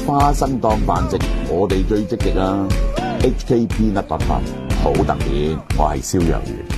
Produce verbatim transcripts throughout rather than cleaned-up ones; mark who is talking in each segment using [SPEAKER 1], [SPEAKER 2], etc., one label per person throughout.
[SPEAKER 1] 花生當飯食，我哋最積極啊 ！H K P 一百八好特別，我係蕭若元。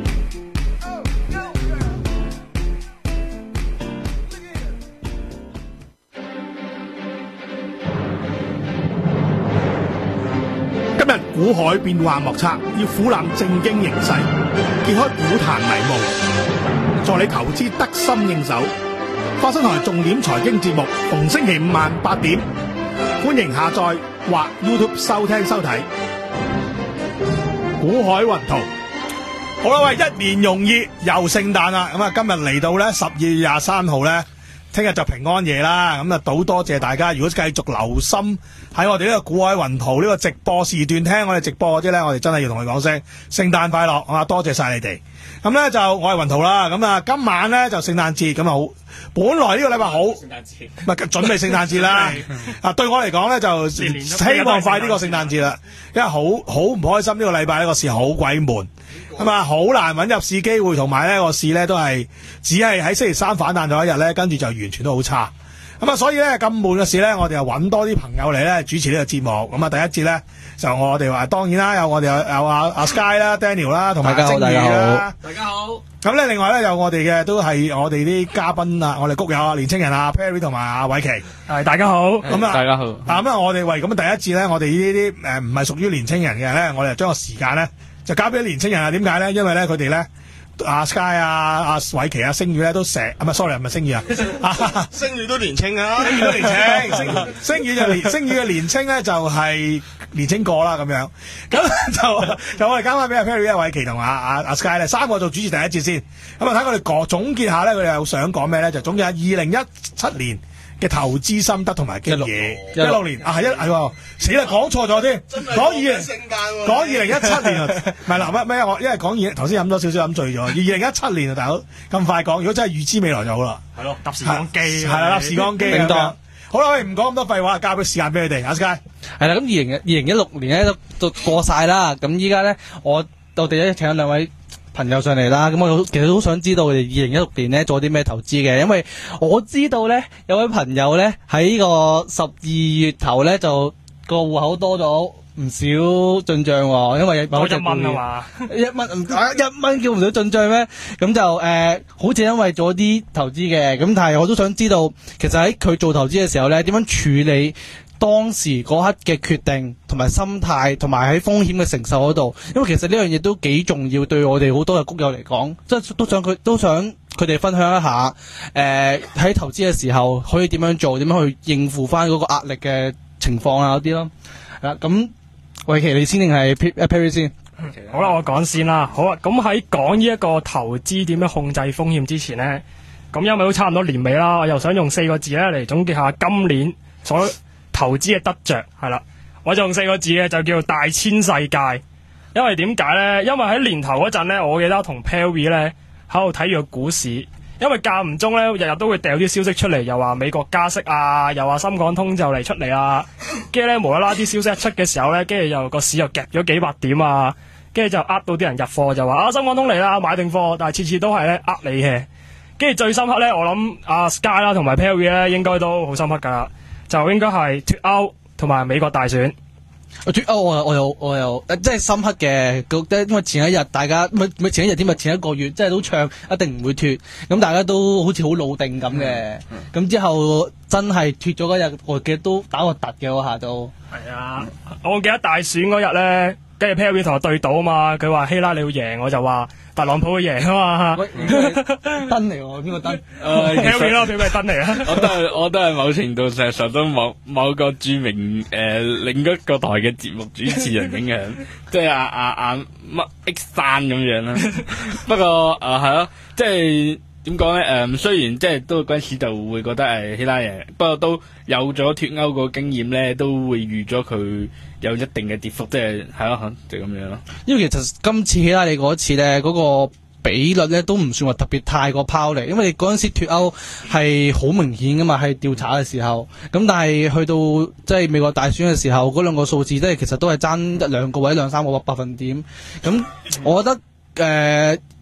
[SPEAKER 2] 今日股海變幻莫測，要俯覽正經形勢，揭開股壇迷霧，助你投資得心應手。花生台重點財經節目，逢星期五晚八點，歡迎下載或 YouTube 收聽收睇。股海雲圖，好啦喂，一年容易又聖誕啦，咁啊今日嚟到咧十二月廿三號咧。聽日就平安夜啦，咁啊好多謝大家。如果繼續留心喺我哋呢個股海雲圖呢個直播時段聽我哋直播嗰啲咧，我哋真係要同佢講聲聖誕快樂啊！多謝晒你哋。咁咧就我係雲圖啦，咁啊今晚咧就聖誕節咁啊好。本來呢個禮拜好，聖誕節唔係準備聖誕節啦。啊對我嚟講咧就希望快啲過聖誕節啦，因為好好唔開心呢個禮拜呢個市好鬼悶。咁啊，好難揾入市機會，同埋呢個市呢都係只係喺星期三反彈咗一日呢，跟住就完全都好差。咁啊，所以呢，咁悶嘅市呢，我哋又揾多啲朋友嚟呢主持呢個節目。咁啊，第一節呢，就我哋話當然啦，有我哋有有阿阿 Sky 啦、Daniel 啦，同埋阿星宇啦。
[SPEAKER 3] 大家好。
[SPEAKER 2] 咁咧，另外咧有我哋嘅都係我哋啲嘉賓啊，我哋谷友啊，年青人啊 Perry 同埋阿偉奇。
[SPEAKER 3] 係大家好。
[SPEAKER 2] 咁啊，
[SPEAKER 3] 大家好。
[SPEAKER 2] 嗱咁啊，我哋為咁第一節咧，我哋呢啲誒唔係屬於年青人嘅咧，我哋就將個時間咧。就交俾啲年青人啊？點解咧？因為咧佢哋咧，阿 Sky 啊、阿偉奇啊、星宇咧都成，唔係 sorry 唔係星宇啊，
[SPEAKER 4] 星宇都年青啊，
[SPEAKER 2] 星宇都年青，星星宇就年星宇嘅年青咧就係年青過啦咁樣，咁就就我哋交翻俾阿 Perry 啊、偉奇同阿阿阿 Sky 咧三個做主持第一節先，咁啊睇我哋講總結下咧，佢哋又想講咩咧？就總結下二零一七年嘅投資心得同埋經驗，一六年啊係一係死啦講錯咗添，講二零講二零一七年啊，唔係嗱乜咩我因為講二頭先飲咗少少飲醉咗，二零一七年啊大佬咁快講，如果真係預知未來就好啦，
[SPEAKER 3] 係咯，搭時光機
[SPEAKER 2] 係啦，搭時光機咁樣。好啦，喂唔講咁多廢話，交俾時間俾佢哋，阿 Sky
[SPEAKER 5] 係啦，咁二零二零一六年咧都都過晒啦，咁依家咧我我哋咧請咗兩位朋友上嚟啦，咁我其實都想知道佢哋二零一六年咧做啲咩投資嘅，因為我知道咧有位朋友咧喺呢個十二月頭咧就個戶口多咗唔少進賬喎，因為
[SPEAKER 3] 多一蚊啊嘛，
[SPEAKER 5] 一蚊唔一蚊叫唔到進賬咩？咁就誒、呃，好似因為做啲投資嘅，咁但係我都想知道，其實喺佢做投資嘅時候咧，點樣處理當時嗰刻嘅決定同埋心態，同埋喺風險嘅承受嗰度，因為其實呢樣嘢都幾重要，對我哋好多嘅谷友嚟講，即係都想佢都想佢哋分享一下，誒、呃、喺投資嘅時候可以點樣做，點樣去應付翻嗰個壓力嘅情況啊嗰啲咯。係啦，咁偉奇你先定係 Perry 先？
[SPEAKER 3] 好啦，我講先啦。好啊，咁喺講呢一個投資點樣控制風險之前呢，咁因為都差唔多年尾啦，我又想用四個字咧嚟總結下今年所投資嘅得着，係啦，我就用四個字嘅就叫做大千世界。因為點解呢？因為喺年頭嗰陣呢，我記得同 Perry 咧喺度睇住個股市，因為間唔中咧日日都會掉啲消息出嚟，又話美國加息啊，又話深港通就嚟出嚟啊，跟住咧無啦啦啲消息一出嘅時候咧，跟住又個市又夾咗幾百點啊，跟住就呃到啲人入貨，就話啊深港通嚟啦，買定貨，但係次次都係咧呃你嘅。跟住最深刻咧，我諗阿 Sky 啦同埋 Perry 咧應該都好深刻噶。就應該係脫歐同埋美國大選。
[SPEAKER 5] 脫歐我我又我又即係深刻嘅，因為前一日大家唔係唔係前一日添啊，前一個月即係都唱一定唔會脫，咁大家都好似好老定咁嘅。咁、嗯嗯、之後真係脫咗嗰日，我記得都打個突嘅嗰下都。係啊，
[SPEAKER 3] 我記得大選嗰日咧，跟住 Perry 同我對賭啊嘛，佢話希拉里會贏，我就話特朗普會贏啊嘛。
[SPEAKER 5] 燈嚟喎，邊個燈？
[SPEAKER 3] 誒，Perry 咯，佢咪燈嚟啊？
[SPEAKER 6] 我都係我都係某程度上受到某某個著名誒、呃、另一個台嘅節目主持人影響，即係阿阿阿乜 X 山咁樣啦。不過誒係咯，即係。點講咧？誒、嗯，雖然即係都嗰陣時就會覺得係希拉里，不過都有咗脫歐個經驗咧，都會預咗佢有一定嘅跌幅，即係係咯，就咁、是、樣咯。
[SPEAKER 5] 因為其實今次希拉里嗰次咧，嗰、那個比率咧都唔算話特別太過拋離，因為嗰陣時脫歐係好明顯噶嘛，係調查嘅時候。咁但係去到即係美國大選嘅時候，嗰兩個數字即係其實都係爭一兩個位兩三個百分點。咁我覺得誒。呃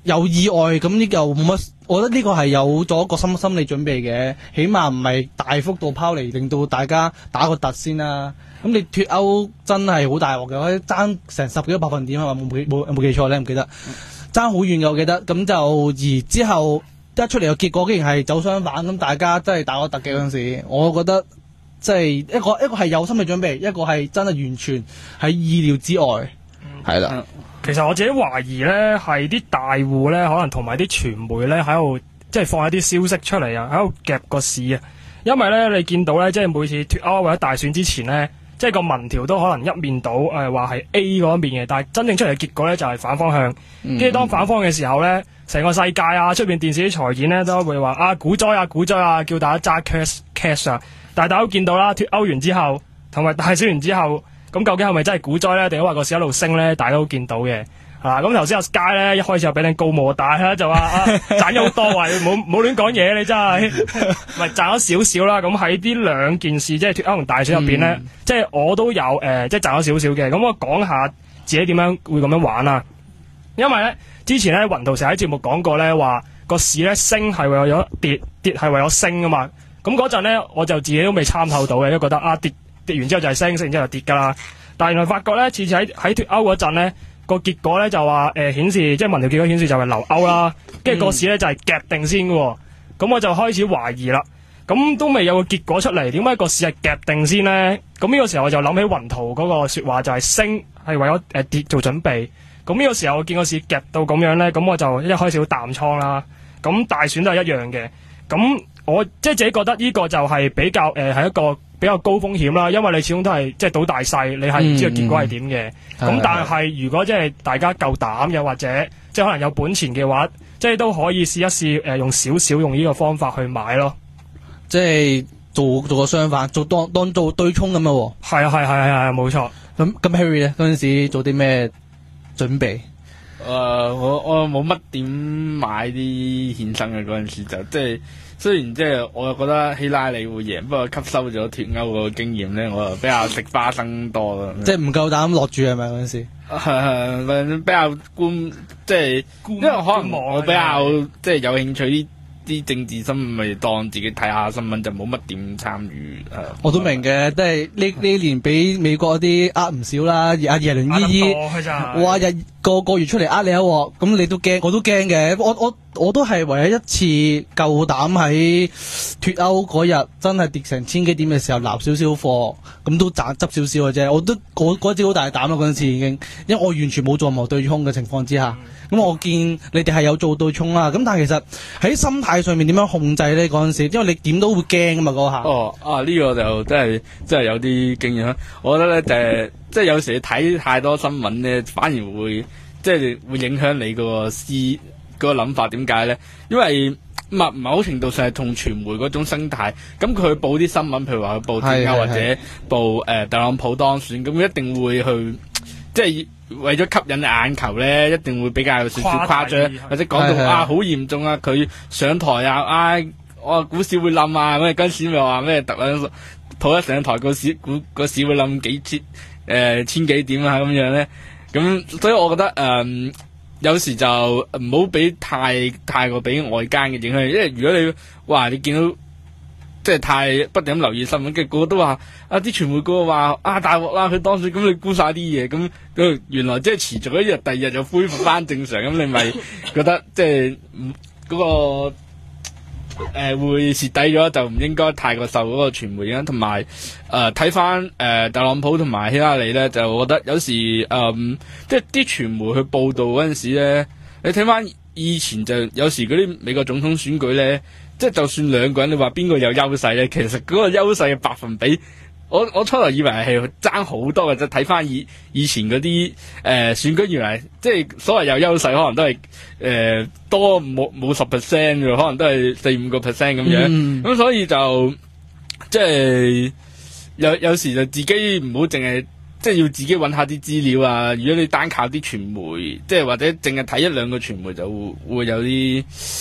[SPEAKER 5] 有意外咁呢又冇乜，我覺得呢個係有咗個心心理準備嘅，起碼唔係大幅度拋離，令到大家打個突先啦。咁你脱歐真係好大鑊嘅，可以爭成十幾個百分點係嘛？冇冇冇冇記錯咧？唔記得爭好遠嘅，我記得。咁就而之後一出嚟嘅結果，竟然係走相反，咁大家真係打個突嘅嗰陣時，我覺得即係一個一個係有心理準備，一個係真係完全喺意料之外，係啦、嗯。
[SPEAKER 3] 其實我自己懷疑咧，係啲大戶咧，可能同埋啲傳媒咧喺度，即係放一啲消息出嚟啊，喺度夾個市啊。因為咧，你見到咧，即係每次脱歐或者大選之前咧，即係個民調都可能一面倒，誒話係 A 嗰一面嘅，但係真正出嚟嘅結果咧就係反方向。跟住、嗯、當反方嘅時候咧，成個世界啊，出邊電視啲財演咧都會話啊股災啊股災啊，叫大家揸 cash cash 啊。但係大家都見到啦，脱歐完之後同埋大選完之後。咁究竟係咪真係股災咧？定係話個市一路升咧？大家都見到嘅，啊！咁頭先阿 Sky 咧一開始就俾你高莫大啦，就話啊賺咗好多啊！冇冇亂講嘢，你真係咪賺咗少少啦？咁喺呢兩件事，即係脱歐同大選入邊咧，嗯、即係我都有誒、呃，即係賺咗少少嘅。咁我講下自己點樣會咁樣玩啊？因為咧之前咧雲圖成日喺節目講過咧，話個市咧升係為咗跌，跌係為咗升啊嘛。咁嗰陣咧我就自己都未參透到嘅，因為覺得啊跌。跌完之後就係升，升完之後就跌噶啦。但係原來發覺咧，次次喺喺脱歐嗰陣咧，個結果咧就話誒顯示，即係民調結果顯示就係留歐啦。跟住個市咧就係夾定先嘅。咁我就開始懷疑啦。咁都未有個結果出嚟，點解個市係夾定先咧？咁呢個時候我就諗起雲圖嗰個說話，就係升係為咗誒、呃、跌做準備。咁呢個時候我見個市夾到咁樣咧，咁我就一開始好淡倉啦。咁大選都係一樣嘅。咁我即係自己覺得呢個就係比較誒係、呃、一個。比較高風險啦，因為你始終都係即係賭大細，你係唔知道結果係點嘅。咁、嗯、但係如果即係大家夠膽，又或者即係可能有本錢嘅話，即係都可以試一試誒、呃，用少少用呢個方法去買咯。
[SPEAKER 5] 即係做做個相反，做當當做對沖咁樣喎。係啊係係係係冇錯。咁咁 Harry 咧嗰陣時做啲咩準備？誒、
[SPEAKER 6] 呃，我我冇乜點買啲衍生嘅嗰陣時就即係。雖然即係我又覺得希拉里會贏，不過吸收咗脱歐個經驗咧，我就比較食花生多啦。
[SPEAKER 5] 即係唔夠膽落注係咪嗰陣時？
[SPEAKER 6] 係係比較觀，即係因為可能我比較即係有興趣啲啲政治新聞，咪當自己睇下新聞，就冇乜點參與。
[SPEAKER 5] 我都明嘅，即係呢呢年俾美國啲呃唔少啦，阿耶倫姨姨哇日個個月出嚟呃你一鑊，咁你都驚，我都驚嘅。我我我都係唯一一次夠膽喺脱歐嗰日真係跌成千幾點嘅時候攬少少貨，咁都賺執少少嘅啫。我都嗰嗰次好大膽啦，嗰陣時已經，因為我完全冇做任何對沖嘅情況之下，咁、嗯、我見你哋係有做對沖啦。咁但係其實喺心態上面點樣控制咧？嗰陣時，因為你點都會驚啊嘛嗰下。哦
[SPEAKER 6] 啊，呢、這個就真係真係有啲經驗啦。我覺得咧就係、是、即係有時你睇太多新聞咧，反而會即係會影響你個思。嗰個諗法點解咧？因為某某程度上係同傳媒嗰種生態，咁佢報啲新聞，譬如話佢報脱歐或者報誒、呃、特朗普當選，咁一定會去即係為咗吸引眼球咧，一定會比較有少少誇張，或者講到啊好嚴重啊，佢上台啊，啊我股市會冧啊，咁嗰陣時咪話咩特朗普一上台個市股個市會冧幾千誒、呃、千幾點啊咁樣咧，咁所以我覺得誒。呃有時就唔好俾太太過俾外間嘅影響，因為如果你哇你見到即係太不斷咁留意新聞，跟住個個都話啊啲傳媒個個話啊大鑊啦佢當選，咁你估晒啲嘢，咁咁原來即係持續一日，第二日就恢復翻正常，咁你咪覺得即係嗰個。誒、呃，會蝕底咗就唔應該太過受嗰個傳媒影響，同埋誒睇翻誒特朗普同埋希拉里咧，就我覺得有時誒、呃、即係啲傳媒去報道嗰陣時咧，你睇翻以前就有時嗰啲美國總統選舉咧，即係就算兩個人你話邊個有優勢咧，其實嗰個優勢嘅百分比。我我初頭以為係爭好多嘅啫，睇翻以以前嗰啲誒選舉，原來即係所謂有優勢，可能都係誒、呃、多冇冇十 percent 嘅，可能都係四五個 percent 咁樣。咁、嗯、所以就即係有有時就自己唔好淨係即係要自己揾下啲資料啊。如果你單靠啲傳媒，即係或者淨係睇一兩個傳媒，就會會有啲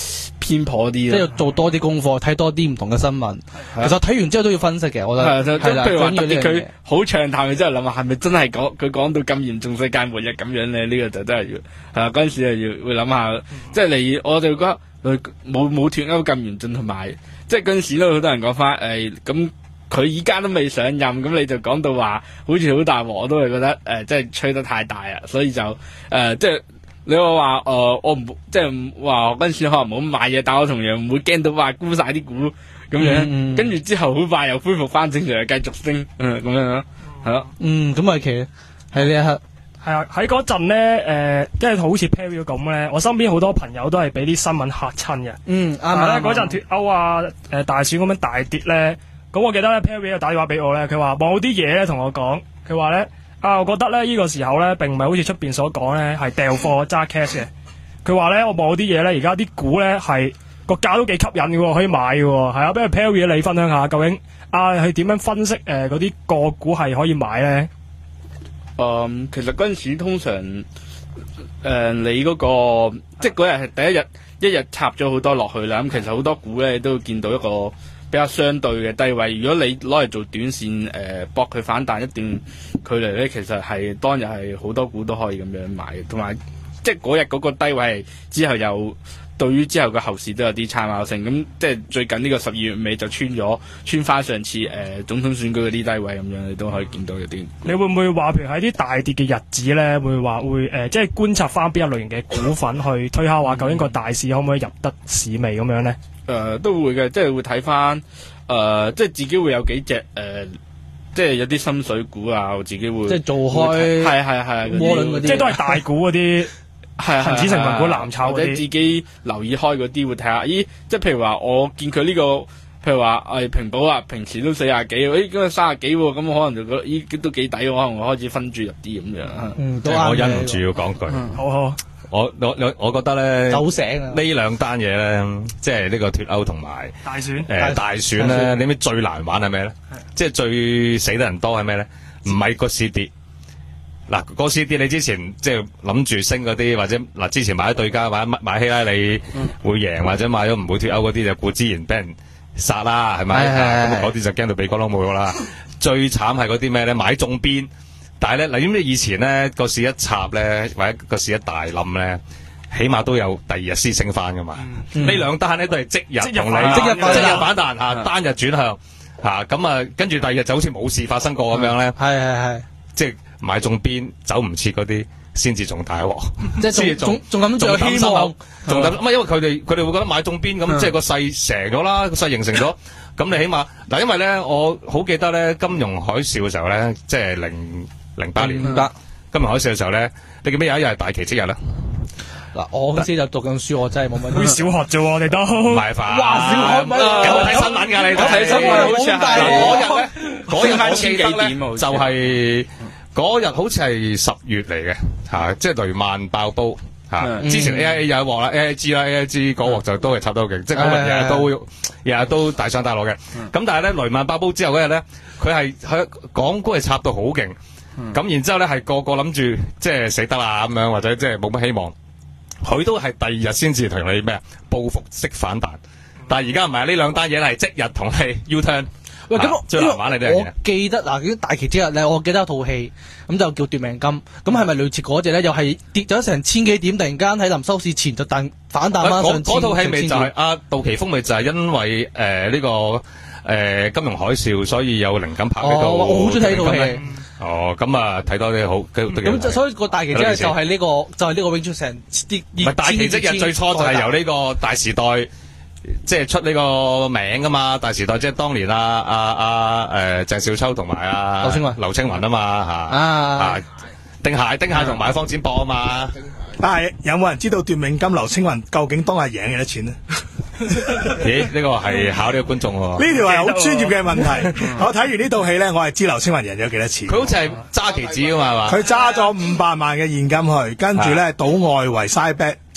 [SPEAKER 6] 偏頗啲
[SPEAKER 5] 即係要做多啲功課，睇多啲唔同嘅新聞。其實睇完之後都要分析嘅，我覺得
[SPEAKER 6] 係
[SPEAKER 5] 係啦。
[SPEAKER 6] 譬如話特
[SPEAKER 5] 緊要呢樣嘢
[SPEAKER 6] 別佢好暢談，佢真係諗下係咪真係講佢講到咁嚴重世界末日咁樣咧？呢、這個就真係要係啦，嗰陣時就要會諗下，即係你我哋覺得佢冇冇脱歐咁嚴峻，同埋即係嗰陣時都好多人講翻誒咁。佢而家都未上任，咁你就講到話好似好大鑊，我都係覺得誒、呃，即係吹得太大啊！所以就誒、呃，即係你話話誒，我唔即係話嗰陣時可能冇買嘢，但我同樣唔會驚到話沽晒啲股咁樣，
[SPEAKER 5] 嗯嗯
[SPEAKER 6] 跟住之後好快又恢復翻正常，繼續升，嗯咁樣咯，係咯。
[SPEAKER 5] 嗯，咁啊，其實喺呢一刻
[SPEAKER 3] 係啊，喺嗰陣咧，誒，即係好似 Perry 咁咧，我身邊好多朋友都係俾啲新聞嚇親嘅。
[SPEAKER 5] 嗯啱
[SPEAKER 3] 但係
[SPEAKER 5] 啊。
[SPEAKER 3] 咧嗰陣脱歐啊，誒大選咁樣大跌咧。咁我記得咧 Perry 又打電話俾我咧，佢話某啲嘢咧同我講，佢話咧啊，我覺得咧呢個時候咧並唔係好似出邊所講咧係掉貨揸 cash 嘅。佢話咧我某啲嘢咧而家啲股咧係個價都幾吸引嘅喎，可以買嘅喎，係啊，不如 Perry 你分享下究竟啊係點樣分析誒嗰啲個股係可以買咧？
[SPEAKER 6] 嗯，其實嗰陣時通常誒、呃、你嗰、個即係嗰日係第一日一日插咗好多落去啦，咁其實好多股咧都見到一個比較相對嘅低位，如果你攞嚟做短線誒搏佢反彈一段距離咧，其實係當日係好多股都可以咁樣買嘅，同埋即係嗰日嗰個低位係之後又對於之後嘅後市都有啲參考性。咁即係最近呢個十二月尾就穿咗穿翻上次誒、呃、總統選舉嗰啲低位咁樣，你都可以見到有啲。
[SPEAKER 3] 你會唔會話譬如喺啲大跌嘅日子咧，會話會誒、呃、即係觀察翻邊一類型嘅股份去推敲話究竟個大市可唔可以入得市味咁樣咧？
[SPEAKER 6] 誒、呃、都會嘅，即係會睇翻誒，即係自己會有幾隻誒、呃，即係有啲心水股啊，我自己會
[SPEAKER 5] 即係做開
[SPEAKER 6] 係係係
[SPEAKER 5] 窩輪嗰啲，
[SPEAKER 3] 即係都係大股嗰啲
[SPEAKER 6] 係
[SPEAKER 3] 恒指成分股藍籌
[SPEAKER 6] 或者自己留意開嗰啲會睇下，咦，即係譬如話我見佢呢、這個，譬如話誒平保啊，平時都四廿幾，誒今日三十幾喎，咁可能就覺得咦都幾抵，可能我開始分注入啲咁樣。
[SPEAKER 5] 嗯，都
[SPEAKER 7] 我
[SPEAKER 5] 啱嘅
[SPEAKER 7] 忍唔住要講句，
[SPEAKER 3] 好好
[SPEAKER 7] 我我我我覺得咧，
[SPEAKER 5] 走醒啊！
[SPEAKER 7] 呢兩單嘢咧，即係呢個脱歐同埋
[SPEAKER 3] 大選
[SPEAKER 7] 誒大選咧，你知唔知最難玩係咩咧？即係最死得人多係咩咧？唔係個市跌。嗱，個市跌你之前即係諗住升嗰啲，或者嗱之前買咗對家，或者買希拉里會贏，或者買咗唔會脱歐嗰啲，就固之然俾人殺啦，係咪？咁嗰啲就驚到鼻哥窿冇咗啦。最慘係嗰啲咩咧？買中邊，但係咧，嗱，咁你以前咧個市一插咧，或者個市一大冧咧，起碼都有第二日先升翻噶嘛。呢兩單咧都係即日同你
[SPEAKER 3] 即日反彈
[SPEAKER 7] 即日反彈嚇，單日轉向嚇，咁啊跟住第二日就好似冇事發生過咁樣咧。
[SPEAKER 5] 係係係，
[SPEAKER 7] 即係買中邊走唔切嗰啲，先至仲大鑊。
[SPEAKER 5] 即係仲仲仲咁仲有希望，
[SPEAKER 7] 仲咁，因為佢哋佢哋會覺得買中邊咁，即係個勢成咗啦，個勢形成咗。咁你起碼嗱，因為咧，我好記得咧，金融海嘯嘅時候咧，即係零零八年得金融海嘯嘅時候咧，你記唔記得有一日係大奇蹟日咧？
[SPEAKER 5] 嗱，我嗰時就讀緊書，我真係冇乜。
[SPEAKER 3] 好似小學啫喎，我哋都
[SPEAKER 7] 唔係吧？
[SPEAKER 5] 哇！小學咪
[SPEAKER 7] 有睇新聞㗎，你睇新聞好似係嗰日咧，嗰日我記得咧就係。嗰日好似係十月嚟嘅嚇，即係雷曼爆煲嚇。啊嗯、之前 A I A 有一鑊啦 ，A I G 啦 ，A I G 嗰鑊就都係插得好勁，嗯、即係嗰日日日都日日都大上大落嘅。咁、嗯、但係咧雷曼爆煲之後嗰日咧，佢係喺港股係插到好勁。咁、嗯、然之後咧係個個諗住即係死得啦咁樣，或者即係冇乜希望。佢都係第二日先至同你咩報復式反彈。但係而家唔係呢兩單嘢係即日同你 U turn。
[SPEAKER 5] 喂，咁、啊、
[SPEAKER 7] 最難玩你呢樣嘢，
[SPEAKER 5] 我記得嗱，啲大旗之日咧，我記得有套戲，咁就叫奪命金，咁係咪類似嗰隻咧？又係跌咗成千幾點，突然間喺臨收市前就彈反彈翻上千。
[SPEAKER 7] 嗰套戲咪就係阿杜琪峰咪就係因為誒呢、呃這個誒、呃、金融海嘯，所以有靈感拍呢套。
[SPEAKER 5] 哦，我好中意睇呢套戲。
[SPEAKER 7] 哦，咁啊睇多啲好。
[SPEAKER 5] 咁所以個大旗之日就係呢、這個，就係、是、呢個永出成跌。唔係
[SPEAKER 7] 大旗之日最初就係由呢個大時代。即係出呢個名噶嘛，大時代即係當年啊啊啊誒鄭少秋同埋啊劉青雲劉青雲啊嘛吓啊丁蟹丁蟹同埋方展博啊嘛，
[SPEAKER 2] 但係有冇人知道奪命金劉青雲究竟當日贏幾多錢呢？
[SPEAKER 7] 咦？呢個係考呢個觀眾喎。
[SPEAKER 2] 呢條係好專業嘅問題。我睇完呢套戲咧，我係知劉青雲贏咗幾多錢。
[SPEAKER 7] 佢好似係揸期指噶嘛，係嘛？
[SPEAKER 2] 佢揸咗五百萬嘅現金去，跟住咧賭外圍 side bet，即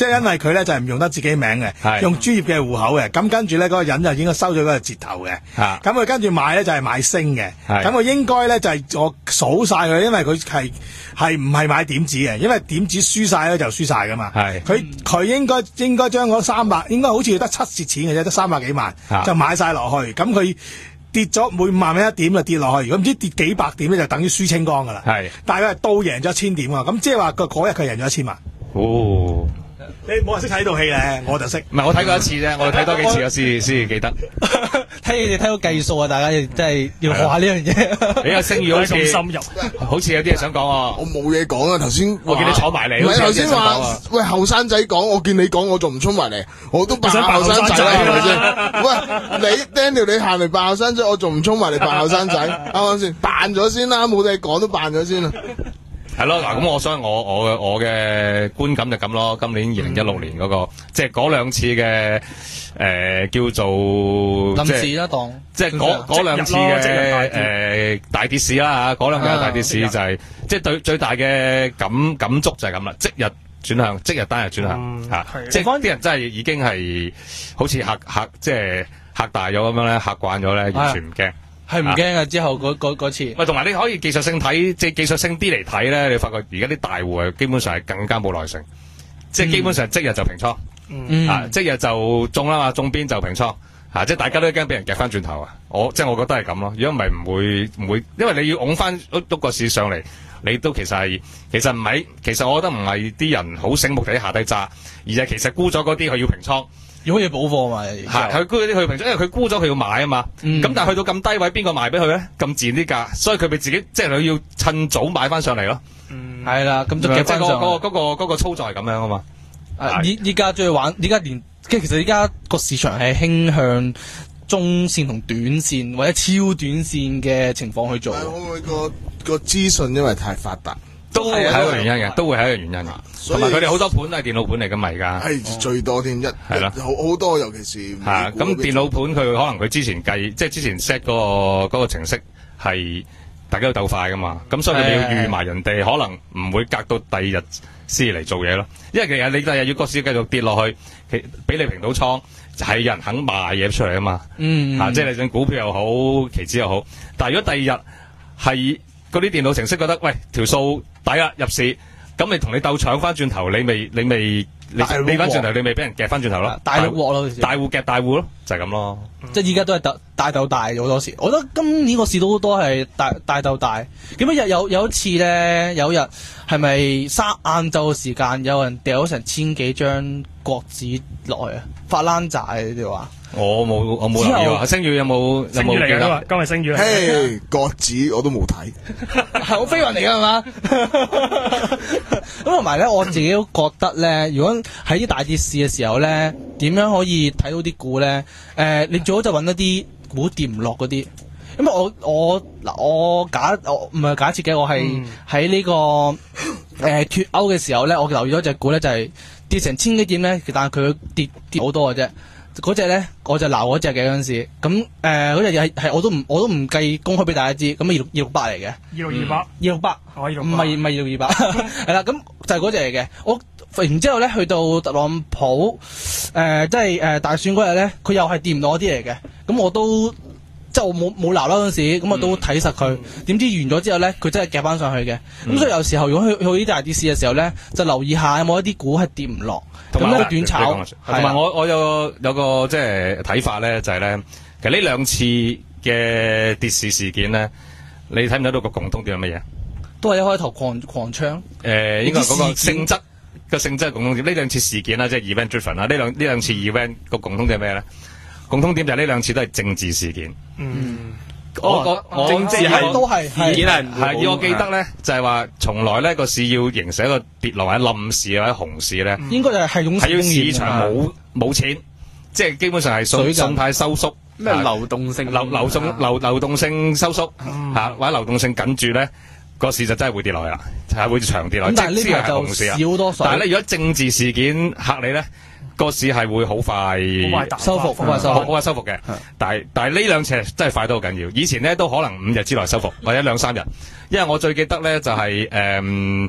[SPEAKER 2] 即係因為佢咧就係唔用得自己名嘅，
[SPEAKER 7] 係
[SPEAKER 2] 用專業嘅戶口嘅。咁跟住咧嗰個人就應該收咗嗰個折頭嘅。
[SPEAKER 7] 嚇
[SPEAKER 2] 咁佢跟住買咧就係買星嘅。
[SPEAKER 7] 係
[SPEAKER 2] 咁佢應該咧就係我數晒佢，因為佢係係唔係買點子嘅，因為點子輸晒咧就輸晒噶嘛。
[SPEAKER 7] 係
[SPEAKER 2] 佢佢應該應該將嗰三百應該好似得七蝕錢嘅啫，得三百幾萬
[SPEAKER 7] 嚇
[SPEAKER 2] 就買晒落去。咁佢跌咗每五萬蚊一點就跌落去，如果唔知跌幾百點咧就等於輸清光噶啦。
[SPEAKER 7] 係
[SPEAKER 2] 但係佢係倒贏咗一千點啊！咁即係話個嗰日佢贏咗一千萬。
[SPEAKER 7] 哦。
[SPEAKER 2] 你冇人識睇套戲咧，我就識。
[SPEAKER 7] 唔係我睇過一次啫，我睇多幾次我先先記得。
[SPEAKER 5] 睇你哋睇到計數啊！大家真係要學下呢樣嘢。
[SPEAKER 7] 你個聲譽好似
[SPEAKER 3] 咁深入，
[SPEAKER 7] 好似有啲嘢想講喎。
[SPEAKER 4] 我冇嘢講啊！頭先
[SPEAKER 7] 我見你坐埋嚟，
[SPEAKER 4] 唔係頭
[SPEAKER 7] 好似有啲嘢
[SPEAKER 4] 先話
[SPEAKER 7] 想講啊。
[SPEAKER 4] 喂後生仔講，我見你講我仲唔衝埋嚟，我都扮後生仔啦，係咪先？喂，你 Daniel 你行嚟扮後生仔，我仲唔衝埋嚟扮後生仔？啱唔啱先？扮咗先啦，冇嘢講都扮咗先啦。
[SPEAKER 7] 係咯，嗱咁我所以我我嘅我嘅觀感就咁咯。今年二零一六年嗰個，即係嗰兩次嘅誒叫做
[SPEAKER 5] 臨
[SPEAKER 7] 即係
[SPEAKER 5] 時啦，當
[SPEAKER 7] 即係嗰嗰兩次嘅誒大跌市啦嚇，嗰兩日大跌市就係即係對最大嘅感感觸就係咁啦，即日轉向，即日單日轉向嚇，即係啲人真係已經係好似嚇嚇即係嚇大咗咁樣咧，嚇慣咗咧，完全唔驚。
[SPEAKER 5] 係唔驚啊！之後嗰嗰嗰次，
[SPEAKER 7] 喂，同埋你可以技術性睇，即係技術性啲嚟睇咧，你發覺而家啲大戶係基本上係更加冇耐性，即係基本上即日就平倉，
[SPEAKER 5] 嗯
[SPEAKER 7] 啊，即日就中啦嘛，中邊就平倉，啊，即係大家都驚俾人夾翻轉頭啊！我即係我覺得係咁咯，如果唔係唔會唔會，因為你要拱翻喐喐個市上嚟，你都其實係其實唔係，其實我覺得唔係啲人好醒目地下低揸，而係其實沽咗嗰啲佢要平倉。
[SPEAKER 5] 要可以補貨嘛？
[SPEAKER 7] 係佢沽咗啲佢平倉，因為佢沽咗佢要買啊嘛。咁、
[SPEAKER 5] 嗯、
[SPEAKER 7] 但係去到咁低位，邊個賣俾佢咧？咁自然啲價，所以佢咪自己即係佢要趁早買翻上嚟咯。
[SPEAKER 5] 嗯，係啦，咁就夾翻上。
[SPEAKER 7] 嗰、嗰個嗰、嗰個嗰、嗰個操作係咁樣啊嘛。
[SPEAKER 5] 依依家中意玩，依家連即係其實依家個市場係傾向中線同短線或者超短線嘅情況去做。
[SPEAKER 4] 會唔會個個資訊因為太發達？
[SPEAKER 7] 都係一個原因嘅，都會係一個原因嘅。同埋佢哋好多盤都係電腦盤嚟㗎嘛，而家
[SPEAKER 4] 係最多添，一
[SPEAKER 7] 係啦，
[SPEAKER 4] 好好多，尤其是
[SPEAKER 7] 係啊。咁電腦盤佢可能佢之前計，即係之前 set 嗰個嗰個程式係大家都鬥快㗎嘛，咁所以佢哋要預埋人哋，可能唔會隔到第二日先嚟做嘢咯。因為其實你第日要個市繼續跌落去，其俾你平到倉，係有人肯賣嘢出嚟啊嘛。
[SPEAKER 5] 嗯，
[SPEAKER 7] 啊，即係你想股票又好，期指又好，但係如果第二日係嗰啲電腦程式覺得喂條數抵啦入市，咁你同你鬥搶翻轉頭，你未你未你你翻轉頭，你未俾人夾翻轉頭咯，
[SPEAKER 5] 大陸鑊咯，
[SPEAKER 7] 大戶夾大戶咯，就係咁咯。
[SPEAKER 5] 即係依家都係大大鬥大好多時，我覺得今年個市都都係大大鬥大。咁一日有有一次咧，有一日係咪三晏晝時間有人掉咗成千幾張國紙落去啊？發爛債你哋話？
[SPEAKER 7] 我冇我冇留意啊！星宇有冇有冇記得？
[SPEAKER 3] 今日星宇，
[SPEAKER 4] 嘿，國紙我都冇睇，
[SPEAKER 5] 係我飛雲嚟㗎係嘛？咁同埋咧，我自己都覺得咧，如果喺啲大跌市嘅時候咧，點樣可以睇到啲股咧？誒、呃，你最好就揾一啲股跌唔落嗰啲。因為我我嗱我假我唔係假設嘅，我係喺呢個誒脫歐嘅時候咧，我留意咗隻股咧就係、是、跌成千幾點咧，但係佢跌跌好多嘅啫。嗰隻咧，我就鬧嗰隻嘅嗰陣時，咁誒嗰隻係係我都唔我都唔計公開俾大家知，咁二六二六八嚟嘅，
[SPEAKER 3] 二六二八，
[SPEAKER 5] 二六八，
[SPEAKER 3] 唔係
[SPEAKER 5] 唔係二六二八，係啦，咁就係嗰隻嚟嘅。我然之後咧，去到特朗普誒即係誒大選嗰日咧，佢又係掂唔到嗰啲嚟嘅，咁我都即係我冇冇鬧啦嗰陣時，咁我都睇實佢。點知完咗之後咧，佢真係夾翻上去嘅。咁所以有時候如果去去呢啲大跌市嘅時候咧，就留意下有冇一啲股係跌唔落。咁咧短炒，
[SPEAKER 7] 同埋我我有個有個即係睇法咧，就係咧，其實呢兩次嘅跌市事件咧，你睇唔睇到個共通點係乜嘢？
[SPEAKER 5] 都係一開頭狂狂槍。
[SPEAKER 7] 誒，應該嗰個性質個性質共通點。呢兩次事件啦，即係 event driven 啦。呢兩呢兩次 event 個共通點係咩咧？共通點就係呢兩次都係政治事件。
[SPEAKER 3] 嗯。
[SPEAKER 7] 我我
[SPEAKER 3] 政治
[SPEAKER 5] 係都係
[SPEAKER 7] 事件係係，以我記得咧，就係話從來咧個市要形成一個跌落或者冧市或者熊市咧，
[SPEAKER 5] 應該就係係種
[SPEAKER 7] 係要市場冇冇錢，即係基本上係信信貸收縮，
[SPEAKER 6] 咩流動性
[SPEAKER 7] 流流動流流動性收縮嚇，或者流動性緊住咧，個市就真係會跌落去啦，係會長跌落去。
[SPEAKER 5] 咁但係呢個就少多數。
[SPEAKER 7] 但係咧，如果政治事件嚇你咧，個市係會好快
[SPEAKER 5] 收復，好快收復，
[SPEAKER 7] 好快收復嘅。但係但係呢兩次真係快得好緊要。以前咧都可能五日之內收復，或者兩三日。因為我最記得咧就係誒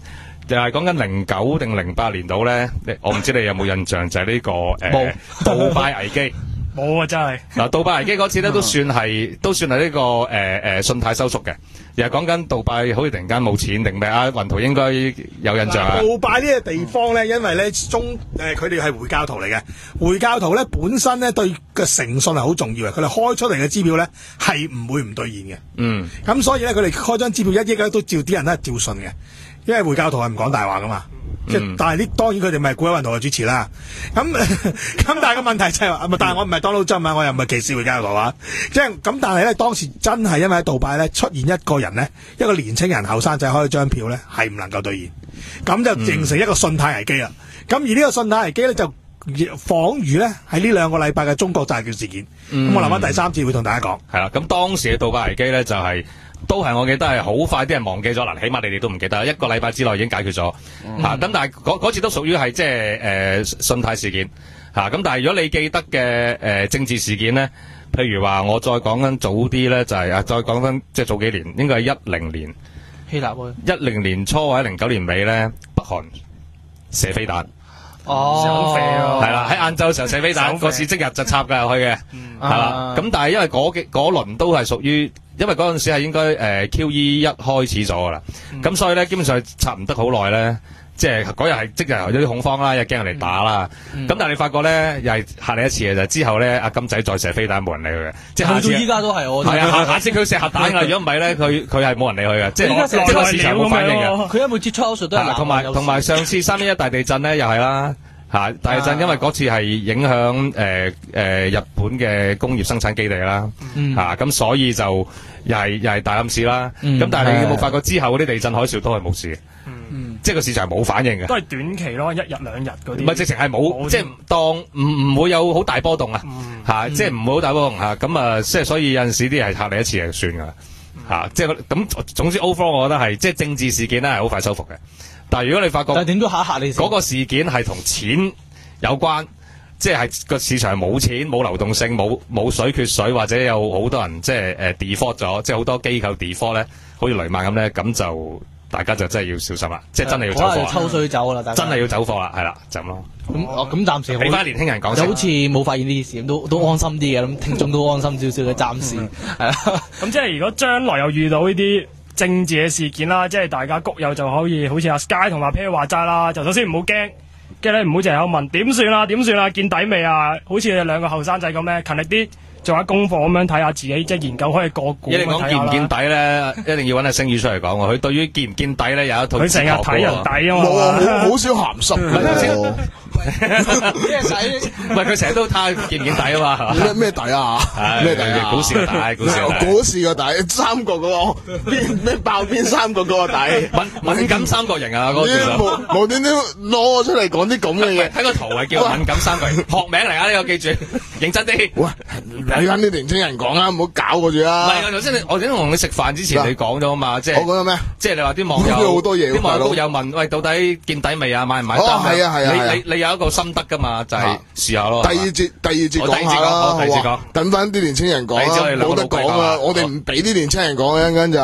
[SPEAKER 7] 就係講緊零九定零八年度咧，我唔知你有冇印象，就係呢個誒杜拜危機。
[SPEAKER 3] 冇啊，真係
[SPEAKER 7] 嗱，杜拜危機嗰次咧都算係都算係呢個誒誒信貸收縮嘅，又係講緊杜拜好似突然間冇錢定咩啊？雲圖應該有印象啊。
[SPEAKER 2] 杜拜呢個地方咧，因為咧中誒佢哋係回教徒嚟嘅，回教徒咧本身咧對嘅誠信係好重要嘅，佢哋開出嚟嘅支票咧係唔會唔兌現嘅。嗯，咁所以咧佢哋開張支票一億咧都照啲人都係照信嘅，因為回教徒係唔講大話噶嘛。即係、嗯，但係呢當然佢哋咪係古一雲圖嘅主持啦。咁咁但係個問題就係、是、話，但係我唔係 Donald Trump啊，我又唔係歧視回教徒啊。即係咁，但係咧當時真係因為喺杜拜咧出現一個人咧，一個年青人後生仔開張票咧係唔能夠兌現，咁就形成一個信貸危機啦。咁、嗯、而呢個信貸危機咧就仿如咧喺呢兩個禮拜嘅中國債券事件。咁、嗯、我留翻第三節會同大家講。係啦，
[SPEAKER 7] 咁當時嘅杜拜危機咧就係、是。都係我記得係好快啲人忘記咗啦，起碼你哋都唔記得，一個禮拜之內已經解決咗嚇。咁、嗯啊、但係嗰次都屬於係即係誒信貸事件嚇。咁、啊、但係如果你記得嘅誒、呃、政治事件咧，譬如話我再講緊早啲咧，就係、是、啊再講緊即係早幾年，應該係一零年
[SPEAKER 5] 希臘喎，
[SPEAKER 7] 一零年初或者零九年尾咧，北韓射飛彈。
[SPEAKER 5] 哦，
[SPEAKER 7] 係啦，喺晏晝嘅時候射飛彈，個市即日就插㗎入去嘅，係啦。咁但係因為嗰幾嗰輪都係屬於。因為嗰陣時係應該誒、呃、Q E 一開始咗噶啦，咁、嗯、所以咧基本上插唔得好耐咧，即係嗰日係即日有啲恐慌啦，又驚人嚟打啦。咁、嗯、但係你發覺咧，又係嚇你一次嘅就之後咧，阿金仔再射飛彈冇人理佢嘅，即係下次
[SPEAKER 5] 到依家都係我
[SPEAKER 7] 係啊，下下次佢射核彈㗎，如果唔係咧，佢佢係冇人理佢嘅，即係即係個市場冇反應嘅。
[SPEAKER 5] 佢一每接出口術都係
[SPEAKER 7] 同埋同埋上次三一一大地震咧又係啦。嚇！大地震因為嗰次係影響誒誒日本嘅工業生產基地啦，嚇咁所以就又係又係大冧市啦。咁但係你有冇發覺之後嗰啲地震海嘯都係冇事嘅？即係個市場冇反應嘅。都係短期咯，一日兩日嗰啲。唔係直情係冇，即係當唔唔會有好大波動啊！嚇，即係唔會好大波動嚇。咁啊，即係所以有陣時啲係嚇你一次就算㗎啦。嚇，即係咁總之 overall 我覺得係即係政治事件咧係好快收復嘅。但係如果你發覺，但係點都嚇嚇你嗰個事件係同錢有關，即係個市場冇錢、冇流動性、冇冇水缺水，或者有好多人即係誒 default 咗，即係好多機構 default 咧，好似雷曼咁咧，咁就大家就真係要小心啦，即係真係要走貨，抽水走啦，真係要走貨啦，係啦，就咁咯。咁哦，咁暫時俾翻年輕人講，就好似冇發現呢件事，都都安心啲嘅，咁聽眾都安心少少嘅，暫時係啦。咁即係如果將來又遇到呢啲政治嘅事件啦，即係大家谷友就可以好似阿 Sky 同阿 Pear 話齋啦，就首先唔好驚，跟住咧唔好淨係喺度問點算啊點算啊見底未啊？好似你哋兩個後生仔咁咧，勤力啲做下功課咁樣睇下自己，即係研究可以個股。一定講見唔見底咧，一定要揾阿星宇出嚟講喎。佢對於見唔見底咧有一套。佢成日睇人底啊嘛，好好少鹹濕。咩底？唔係佢成日都睇見唔見底啊嘛。咩咩底啊？咩底啊？股市個底，股市個底。股市個底，三角嗰個邊咩爆邊三角嗰個底。敏敏感三角形啊！嗰個無無端端攞我出嚟講啲咁嘅嘢。睇個圖係叫敏感三角形，學名嚟啊！呢個記住，認真啲。喂，睇翻啲年青人講啊，唔好搞我住啦。唔係啊，頭先你我點同你食飯之前你講咗啊嘛，即係我講咗咩？即係你話啲網友好多嘢，啲網友有問喂，到底見底未啊？買唔買單？哦，係啊，係啊，你你你有一個心得噶嘛，就係試下咯。第二節第二節講下啦，第二節講，等翻啲年青人講啦，冇得講啊！我哋唔俾啲年青人講嘅，一陣間就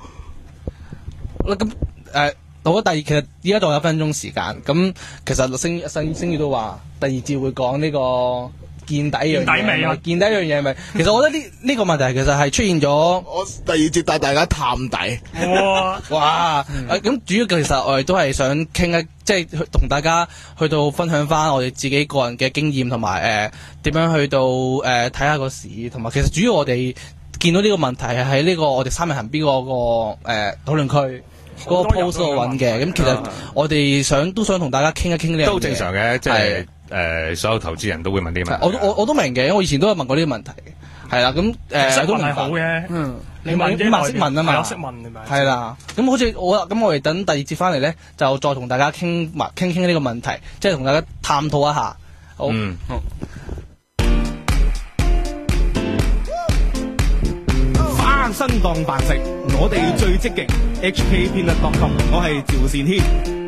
[SPEAKER 7] 咁誒。到咗第二，其實依家仲有一分鐘時間，咁其實星星星宇都話第二節會講呢個見底樣嘢，見底一樣嘢咪？其實我覺得呢呢個問題其實係出現咗。我第二節帶大家探底。哇！哇！咁、嗯啊、主要其實我哋都係想傾一，即係同大家去到分享翻我哋自己個人嘅經驗，同埋誒點樣去到誒睇下個市，同埋其實主要我哋見到呢個問題係喺呢個我哋三人行邊個個誒討論區。嗰個 post 度揾嘅，咁其實我哋想都想同大家傾一傾呢樣嘢，都正常嘅，即係誒所有投資人都會問啲問題。我我我都明嘅，因為我以前都有問過呢個問題嘅，係啦，咁誒都明白。好嘅，嗯，你問你問識問啊嘛，識問係咪？係啦，咁好似我咁，我哋等第二節翻嚟咧，就再同大家傾埋傾傾呢個問題，即係同大家探討一下。好，嗯，好。翻身當飯食，我哋最積極。H K Peanut dot com， 我係趙善軒。